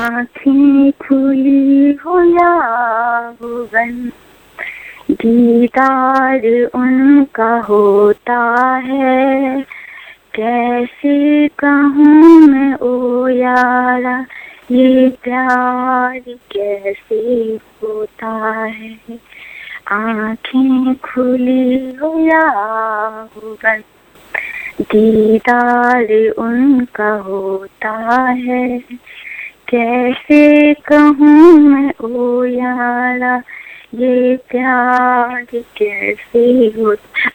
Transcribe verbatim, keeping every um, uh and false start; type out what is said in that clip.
आँखें खुली हो या हो बंद, दीदार उनका होता है। कैसे कहूँ मैं ओ यारा, ये प्यार कैसे होता है। आँखें खुली हो या हो बंद, दीदार उनका होता है। कैसे कहूँ मैं ओ यारा, ये प्यार कैसे होता।